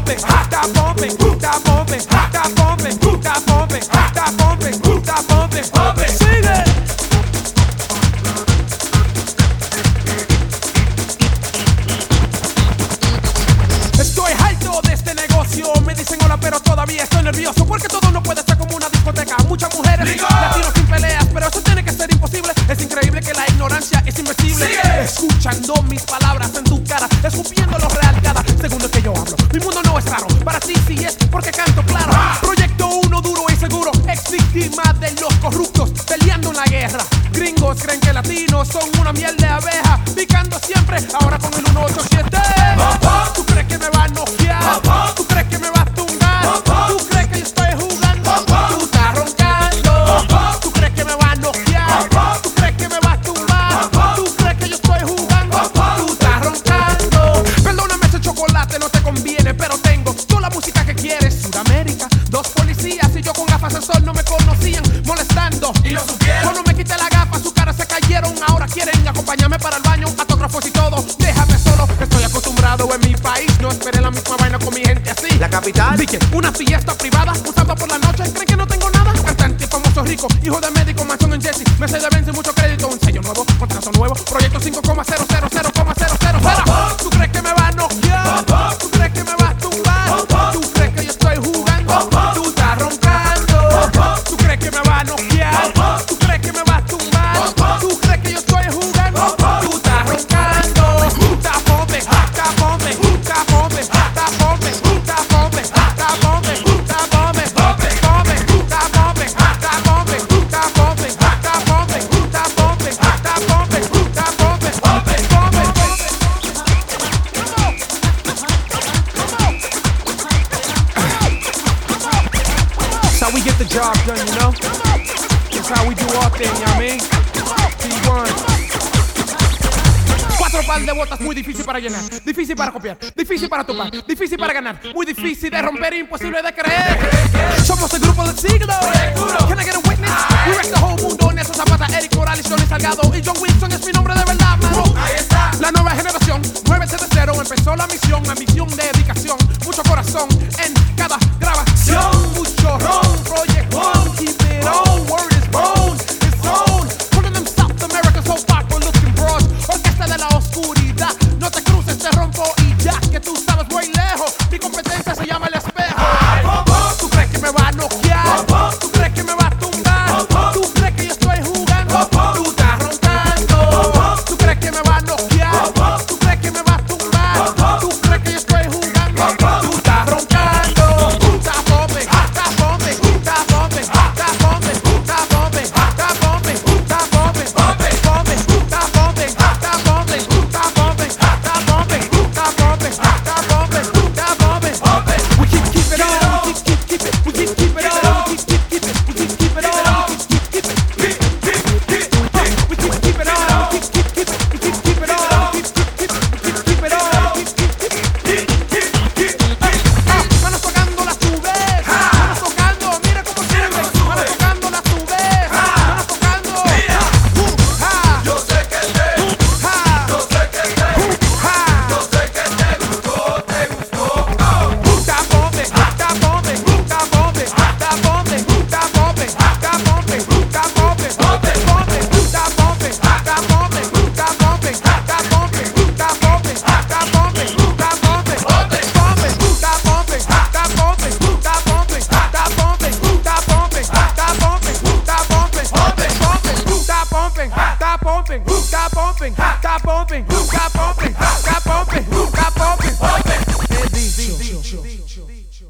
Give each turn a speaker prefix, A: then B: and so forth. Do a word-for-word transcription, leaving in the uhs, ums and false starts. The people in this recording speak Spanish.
A: bumping, stop bumping, stop bumping, stop bumping, stop bumping, stop bumping, stop bumping, bumping. Sigue. Estoy harto de este negocio. Me dicen hola, pero todavía estoy nervioso porque todo no puede ser como una discoteca. Muchas mujeres, Ligo. Latinos sin peleas, pero eso tiene que ser imposible. Es increíble que la ignorancia es invencible. Sigue. Escuchando mis palabras en tu cara, escupiendo lo real cada segundo que yo hablo. Mi mundo no es raro, para ti sí es porque canto claro. Ah. Proyecto uno duro y seguro, ex víctima de los corruptos, peleando en la guerra. Gringos creen que latinos son una miel de abeja, picando siempre, ahora con el uno ocho siete. ¿Tú crees que me va a noquear? ¿Tú crees que me va a tumbar? ¿Tú crees que yo estoy jugando? Tú estás roncando. ¿Tú crees que me va a noquear? ¿Tú crees que me va a tumbar? ¿Tú crees que yo estoy jugando? Tú estás roncando. Perdóname, ese chocolate no te conviene, pero tengo toda la música que quieres. Sudamérica, dos policías y yo con gafas de sol no me conocían, molestando. Y lo supieron. Cuando me quité la gafa, sus caras se cayeron. Ahora quieren acompañarme para el baño, autógrafos y todo. Déjame solo, estoy acostumbrado en mi país. No esperé la misma vaina con mi gente así.
B: La capital.
A: Dije, una fiesta privada, un sábado por la noche. ¿Creen que no tengo nada? Cantante famoso rico, hijo de médico, mansión en Jesse. Me se deben sin mucho crédito, un sello nuevo, contrato nuevo. Proyecto cinco coma cero cero cero coma cero cero cero. ¿Tú crees que me va a noquear? ¿Tú crees que me va a tumbar? ¿Tú crees que yo estoy jugando? Tú estás roncando. ¿Tú crees que me va a noquear? ¿Tú crees que me va a tumbar? ¿Tú crees que yo estoy jugando? Tú estás roncando. Stop bumping, stop bumping, stop bumping, stop bumping, stop bumping, stop bumping, stop bumping, bumping, bumping, stop bumping, stop bumping, stop bumping, stop bumping, stop bumping, stop bumping, stop bumping, bumping, bumping, bumping. That's how we get the job done, you know? That's how we do our thing, you know what I mean? T one. Cuatro par de botas muy difícil para llenar, difícil para copiar, difícil para topar, difícil para ganar, muy difícil de romper, imposible de creer. Somos el grupo del siglo. Can I get a witness? We wreck the whole mundo. Nelson Zapata, Eric Morales, Johnny Salgado y John Wilson es mi nombre de verdad, mano. Ahí está. La nueva generación, muévese de cero, empezó la misión, la misión de dedicación, mucho corazón en cada grabación, mucho ron, Project One, keep it on, word is bone, it's on. One of them South American so backward looking bros, orquesta de la oscuridad, no te cruces, te rompo y ya, que tú sabes muy lejos, mi competencia se llama el espejo. ¿Tú crees que me va a noquear? ¿Tú crees que me va a tumbar? ¿Tú crees que yo estoy jugando? Tú estás roncando. ¿Tú crees que me va a noquear? ¿Tú crees que me va a tumbar? ¿Tú crees que yo estoy jugando? Tú estás roncando. Stop bumping, stop bumping, stop bumping, stop bumping, stop bumping, stop bumping, stop bumping, bumping, bumping, stop bumping, stop bumping, stop bumping, stop bumping, stop bumping, stop bumping, stop bumping, bumping. We keep keep it on, we keep keep keep it, we keep keep it on, we keep keep keep it, we keep keep it on, we keep keep keep it, we keep keep it on, we keep keep keep it, we keep keep it on, we keep keep keep it, we keep keep it on, we keep keep keep it. Manos tocando las tubes, manos tocando, mira cómo sirve, manos tocando las tubes, manos tocando.
C: Yo sé que te, yo sé que te, yo sé que te gustó, te gustó.
A: Stop bumping, stop bumping, stop bumping, stop bumping, stop bumping, stop bumping, stop bumping, bumping, bumping, stop bumping, stop bumping, stop bumping, stop bumping, stop bumping, stop bumping, stop bumping, bumping, bumping, stop bumping, stop bumping, stop bumping, stop bumping, stop bumping, stop bumping, stop bumping, bumping, bumping, stop bumping, stop bumping, stop bumping, stop bumping, stop bumping, stop bumping.